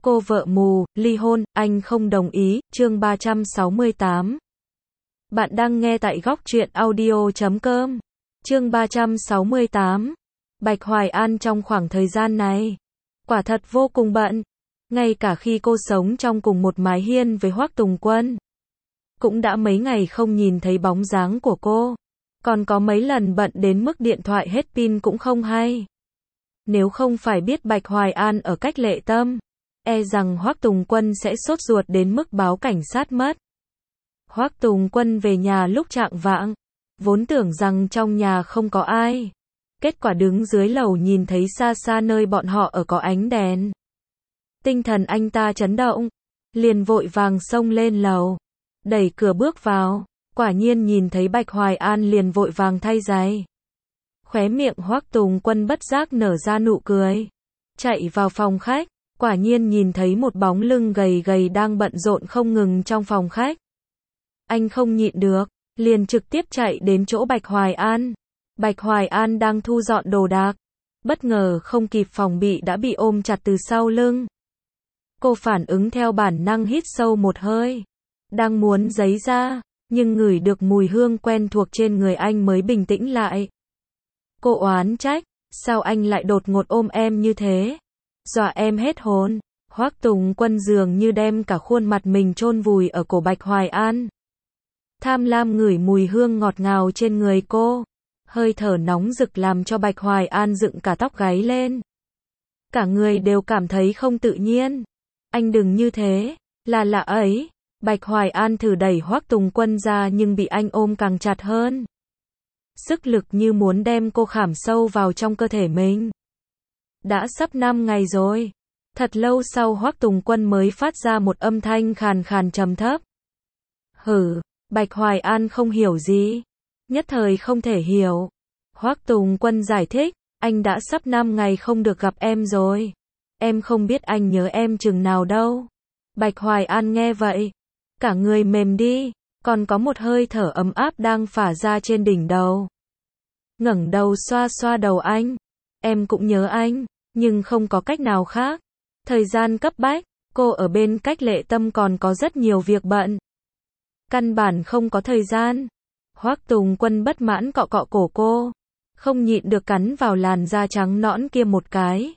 Cô vợ mù, ly hôn, anh không đồng ý, chương 368. Bạn đang nghe tại góc truyện audio.com. Chương 368. Bạch Hoài An trong khoảng thời gian này, quả thật vô cùng bận. Ngay cả khi cô sống trong cùng một mái hiên với Hoắc Tùng Quân, cũng đã mấy ngày không nhìn thấy bóng dáng của cô. Còn có mấy lần bận đến mức điện thoại hết pin cũng không hay. Nếu không phải biết Bạch Hoài An ở cách Lệ Tâm, e rằng Hoắc Tùng Quân sẽ sốt ruột đến mức báo cảnh sát mất. Hoắc Tùng Quân về nhà lúc chạng vạng, vốn tưởng rằng trong nhà không có ai. Kết quả đứng dưới lầu nhìn thấy xa xa nơi bọn họ ở có ánh đèn. Tinh thần anh ta chấn động, liền vội vàng xông lên lầu, đẩy cửa bước vào, quả nhiên nhìn thấy Bạch Hoài An liền vội vàng thay giày. Khóe miệng Hoắc Tùng Quân bất giác nở ra nụ cười, chạy vào phòng khách, quả nhiên nhìn thấy một bóng lưng gầy gầy đang bận rộn không ngừng trong phòng khách. Anh không nhịn được, liền trực tiếp chạy đến chỗ Bạch Hoài An. Bạch Hoài An đang thu dọn đồ đạc, bất ngờ không kịp phòng bị đã bị ôm chặt từ sau lưng. Cô phản ứng theo bản năng hít sâu một hơi, đang muốn giãy ra, nhưng ngửi được mùi hương quen thuộc trên người anh mới bình tĩnh lại. Cô oán trách, sao anh lại đột ngột ôm em như thế? Dọa em hết hồn. Hoắc Tùng Quân dường như đem cả khuôn mặt mình chôn vùi ở cổ Bạch Hoài An. Tham lam ngửi mùi hương ngọt ngào trên người cô. Hơi thở nóng rực làm cho Bạch Hoài An dựng cả tóc gáy lên. Cả người đều cảm thấy không tự nhiên. Anh đừng như thế, là lạ ấy. Bạch Hoài An thử đẩy Hoắc Tùng Quân ra nhưng bị anh ôm càng chặt hơn. Sức lực như muốn đem cô khảm sâu vào trong cơ thể mình. Đã sắp 5 ngày rồi. Thật lâu sau Hoắc Tùng Quân mới phát ra một âm thanh khàn khàn trầm thấp. Hử, Bạch Hoài An không hiểu gì. Nhất thời không thể hiểu. Hoắc Tùng Quân giải thích, anh đã sắp 5 ngày không được gặp em rồi. Em không biết anh nhớ em chừng nào đâu. Bạch Hoài An nghe vậy, cả người mềm đi, còn có một hơi thở ấm áp đang phả ra trên đỉnh đầu. Ngẩng đầu xoa xoa đầu anh. Em cũng nhớ anh, nhưng không có cách nào khác. Thời gian cấp bách, cô ở bên cách Lệ Tâm còn có rất nhiều việc bận. Căn bản không có thời gian. Hoắc Tùng Quân bất mãn cọ cọ cổ cô, không nhịn được cắn vào làn da trắng nõn kia một cái.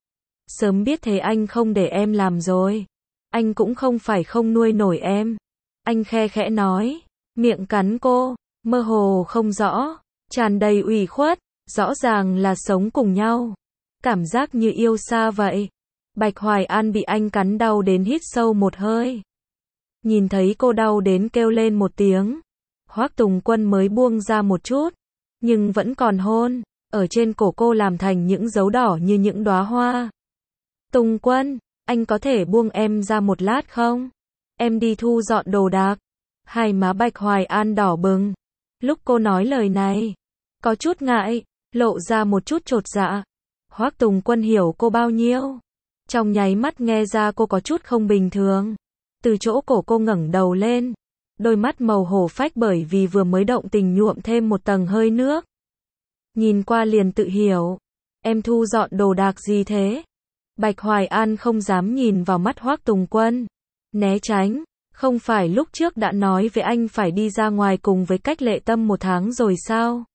Sớm biết thế anh không để em làm rồi. Anh cũng không phải không nuôi nổi em. Anh khe khẽ nói, miệng cắn cô, mơ hồ không rõ, tràn đầy ủy khuất, rõ ràng là sống cùng nhau. Cảm giác như yêu xa vậy. Bạch Hoài An bị anh cắn đau đến hít sâu một hơi. Nhìn thấy cô đau đến kêu lên một tiếng. Hoắc Tùng Quân mới buông ra một chút, nhưng vẫn còn hôn, ở trên cổ cô làm thành những dấu đỏ như những đóa hoa. Tùng Quân, anh có thể buông em ra một lát không? Em đi thu dọn đồ đạc. Hai má Bạch Hoài An đỏ bừng. Lúc cô nói lời này, có chút ngại, lộ ra một chút chột dạ. Hoắc Tùng Quân hiểu cô bao nhiêu. Trong nháy mắt nghe ra cô có chút không bình thường. Từ chỗ cổ cô ngẩng đầu lên, đôi mắt màu hổ phách bởi vì vừa mới động tình nhuộm thêm một tầng hơi nước. Nhìn qua liền tự hiểu. Em thu dọn đồ đạc gì thế? Bạch Hoài An không dám nhìn vào mắt Hoắc Tùng Quân. Né tránh. Không phải lúc trước đã nói với anh phải đi ra ngoài cùng với cách Lệ Tâm 1 tháng rồi sao?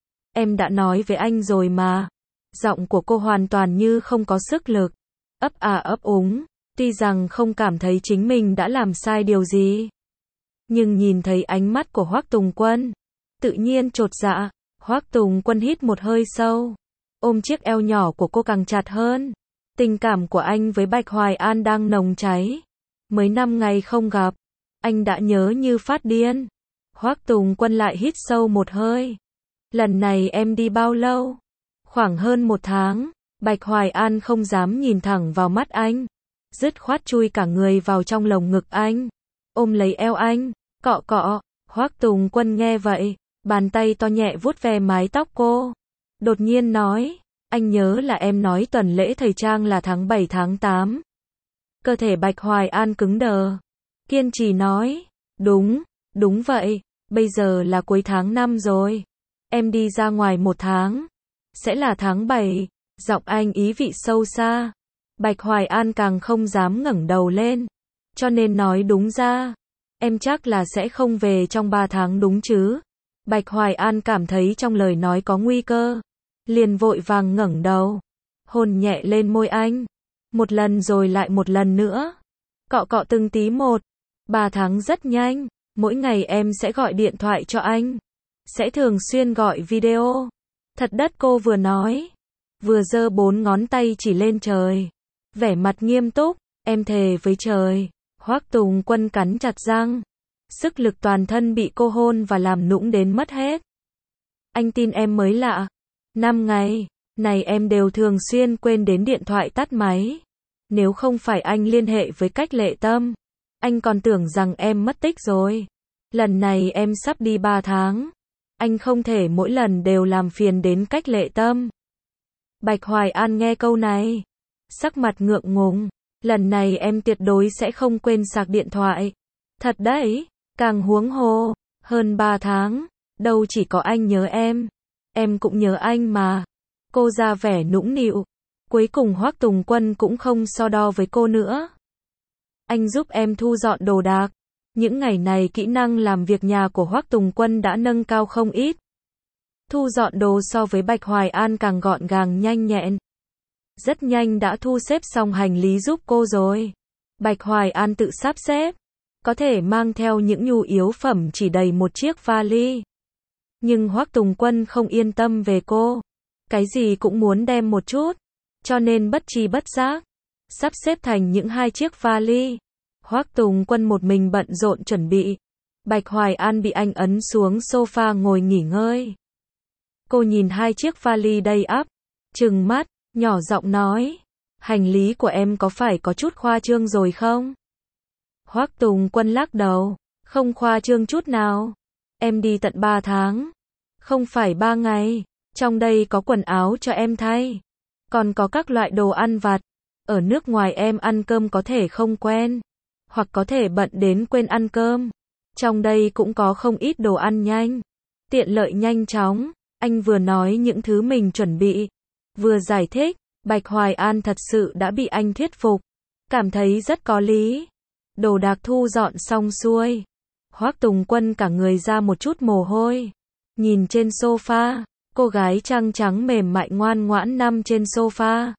Em đã nói với anh rồi mà. Giọng của cô hoàn toàn như không có sức lực. Ấp à ấp úng. Tuy rằng không cảm thấy chính mình đã làm sai điều gì, nhưng nhìn thấy ánh mắt của Hoắc Tùng Quân, tự nhiên chột dạ. Hoắc Tùng Quân hít một hơi sâu, ôm chiếc eo nhỏ của cô càng chặt hơn. Tình cảm của anh với Bạch Hoài An đang nồng cháy. Mới 5 ngày không gặp, anh đã nhớ như phát điên. Hoắc Tùng Quân lại hít sâu một hơi. Lần này em đi bao lâu? Khoảng hơn 1 tháng. Bạch Hoài An không dám nhìn thẳng vào mắt anh, dứt khoát chui cả người vào trong lồng ngực anh, ôm lấy eo anh, cọ cọ. Hoắc Tùng Quân nghe vậy, bàn tay to nhẹ vuốt ve mái tóc cô, đột nhiên nói, anh nhớ là em nói tuần lễ thời trang là tháng 7 tháng 8. Cơ thể Bạch Hoài An cứng đờ, kiên trì nói, đúng vậy, bây giờ là cuối tháng 5 rồi. Em đi ra ngoài 1 tháng, sẽ là tháng 7. Giọng anh ý vị sâu xa. Bạch Hoài An càng không dám ngẩng đầu lên. Cho nên nói đúng ra, em chắc là sẽ không về trong 3 tháng đúng chứ? Bạch Hoài An cảm thấy trong lời nói có nguy cơ. Liền vội vàng ngẩng đầu. Hôn nhẹ lên môi anh. Một lần rồi lại một lần nữa. Cọ cọ từng tí một. 3 tháng rất nhanh. Mỗi ngày em sẽ gọi điện thoại cho anh. Sẽ thường xuyên gọi video. Thật đất, cô vừa nói. Vừa giơ 4 ngón tay chỉ lên trời. Vẻ mặt nghiêm túc. Em thề với trời. Hoắc Tùng Quân cắn chặt răng. Sức lực toàn thân bị cô hôn và làm nũng đến mất hết. Anh tin em mới lạ. 5 ngày này em đều thường xuyên quên đến điện thoại tắt máy. Nếu không phải anh liên hệ với Cách Lệ Tâm, anh còn tưởng rằng em mất tích rồi. Lần này em sắp đi 3 tháng. Anh không thể mỗi lần đều làm phiền đến Cách Lệ Tâm. Bạch Hoài An nghe câu này, sắc mặt ngượng ngùng. Lần này em tuyệt đối sẽ không quên sạc điện thoại. Thật đấy, càng huống hồ, hơn 3 tháng, đâu chỉ có anh nhớ em cũng nhớ anh mà. Cô ra vẻ nũng nịu. Cuối cùng Hoắc Tùng Quân cũng không so đo với cô nữa. Anh giúp em thu dọn đồ đạc. Những ngày này kỹ năng làm việc nhà của Hoắc Tùng Quân đã nâng cao không ít. Thu dọn đồ so với Bạch Hoài An càng gọn gàng nhanh nhẹn. Rất nhanh đã thu xếp xong hành lý giúp cô rồi. Bạch Hoài An tự sắp xếp. Có thể mang theo những nhu yếu phẩm chỉ đầy một chiếc vali. Nhưng Hoắc Tùng Quân không yên tâm về cô. Cái gì cũng muốn đem một chút. Cho nên bất tri bất giác sắp xếp thành những 2 chiếc vali. Hoắc Tùng Quân một mình bận rộn chuẩn bị. Bạch Hoài An bị anh ấn xuống sofa ngồi nghỉ ngơi. Cô nhìn 2 chiếc vali đầy ắp, trừng mắt, nhỏ giọng nói, hành lý của em có phải có chút khoa trương rồi không? Hoắc Tùng Quân lắc đầu, không khoa trương chút nào. Em đi tận 3 tháng, không phải 3 ngày. Trong đây có quần áo cho em thay, còn có các loại đồ ăn vặt. Ở nước ngoài em ăn cơm có thể không quen, hoặc có thể bận đến quên ăn cơm. Trong đây cũng có không ít đồ ăn nhanh, tiện lợi nhanh chóng. Anh vừa nói những thứ mình chuẩn bị, vừa giải thích. Bạch Hoài An thật sự đã bị anh thuyết phục, cảm thấy rất có lý. Đồ đạc thu dọn xong xuôi, Hoắc Tùng Quân cả người ra một chút mồ hôi. Nhìn trên sofa, cô gái trăng trắng mềm mại ngoan ngoãn nằm trên sofa.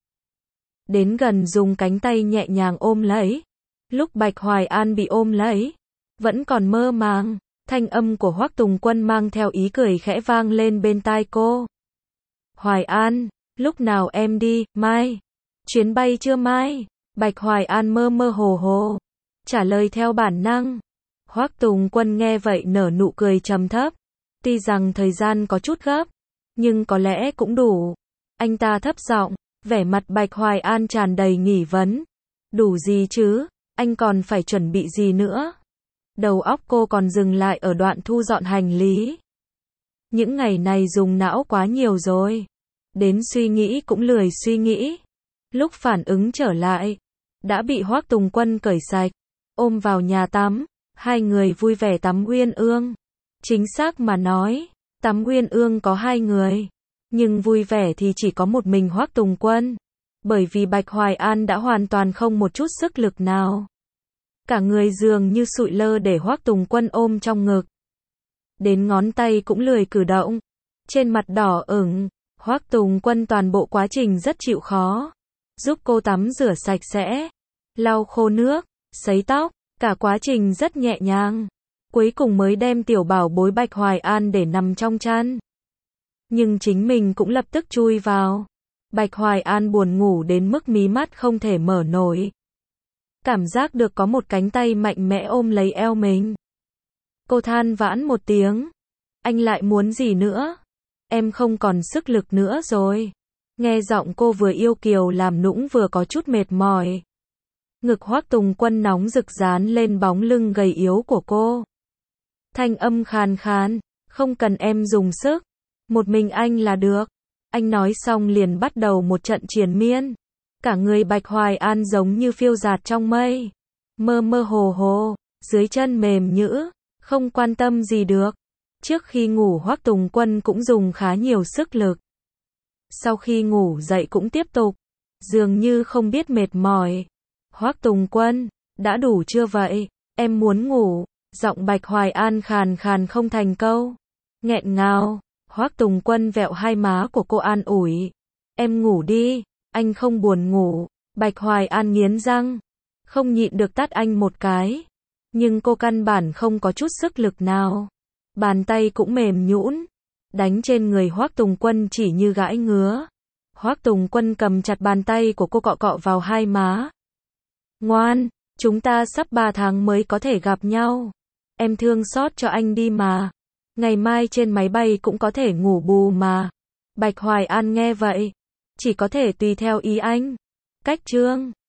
Đến gần dùng cánh tay nhẹ nhàng ôm lấy. Lúc Bạch Hoài An bị ôm lấy, vẫn còn mơ màng, thanh âm của Hoắc Tùng Quân mang theo ý cười khẽ vang lên bên tai cô. Hoài An, lúc nào em đi? Mai. Chuyến bay chưa mai? Bạch Hoài An mơ mơ hồ hồ trả lời theo bản năng. Hoắc Tùng Quân nghe vậy nở nụ cười trầm thấp. Tuy rằng thời gian có chút gấp, nhưng có lẽ cũng đủ. Anh ta thấp giọng, vẻ mặt Bạch Hoài An tràn đầy nghi vấn. Đủ gì chứ? Anh còn phải chuẩn bị gì nữa? Đầu óc cô còn dừng lại ở đoạn thu dọn hành lý. Những ngày này dùng não quá nhiều rồi. Đến suy nghĩ cũng lười suy nghĩ. Lúc phản ứng trở lại, đã bị Hoắc Tùng Quân cởi sạch, ôm vào nhà tắm. 2 người vui vẻ tắm uyên ương. Chính xác mà nói, tắm uyên ương có 2 người. Nhưng vui vẻ thì chỉ có một mình Hoắc Tùng Quân. Bởi vì Bạch Hoài An đã hoàn toàn không một chút sức lực nào. Cả người dường như sụi lơ để Hoắc Tùng Quân ôm trong ngực. Đến ngón tay cũng lười cử động. Trên mặt đỏ ửng, Hoắc Tùng Quân toàn bộ quá trình rất chịu khó. Giúp cô tắm rửa sạch sẽ, lau khô nước, sấy tóc, cả quá trình rất nhẹ nhàng. Cuối cùng mới đem tiểu bảo bối Bạch Hoài An để nằm trong chăn. Nhưng chính mình cũng lập tức chui vào. Bạch Hoài An buồn ngủ đến mức mí mắt không thể mở nổi. Cảm giác được có một cánh tay mạnh mẽ ôm lấy eo mình. Cô than vãn một tiếng. Anh lại muốn gì nữa? Em không còn sức lực nữa rồi. Nghe giọng cô vừa yêu kiều làm nũng vừa có chút mệt mỏi. Ngực Hoắc Tùng Quân nóng rực dán lên bóng lưng gầy yếu của cô. Thanh âm khàn khàn, không cần em dùng sức, một mình anh là được. Anh nói xong liền bắt đầu một trận triền miên. Cả người Bạch Hoài An giống như phiêu dạt trong mây, mơ mơ hồ hồ, dưới chân mềm nhũn, không quan tâm gì được. Trước khi ngủ Hoắc Tùng Quân cũng dùng khá nhiều sức lực. Sau khi ngủ dậy cũng tiếp tục. dường như không biết mệt mỏi. Hoắc Tùng Quân, đã đủ chưa vậy? Em muốn ngủ. Giọng Bạch Hoài An khàn khàn không thành câu. Nghẹn ngào. Hoắc Tùng Quân vẹo hai má của cô an ủi. Em ngủ đi, anh không buồn ngủ. Bạch Hoài An nghiến răng, không nhịn được tát anh một cái. Nhưng cô căn bản không có chút sức lực nào. Bàn tay cũng mềm nhũn, đánh trên người Hoắc Tùng Quân chỉ như gãi ngứa. Hoắc Tùng Quân cầm chặt bàn tay của cô cọ cọ vào hai má. Ngoan, chúng ta sắp 3 tháng mới có thể gặp nhau. Em thương xót cho anh đi mà. Ngày mai trên máy bay cũng có thể ngủ bù mà. Bạch Hoài An nghe vậy, chỉ có thể tùy theo ý anh. Cách chương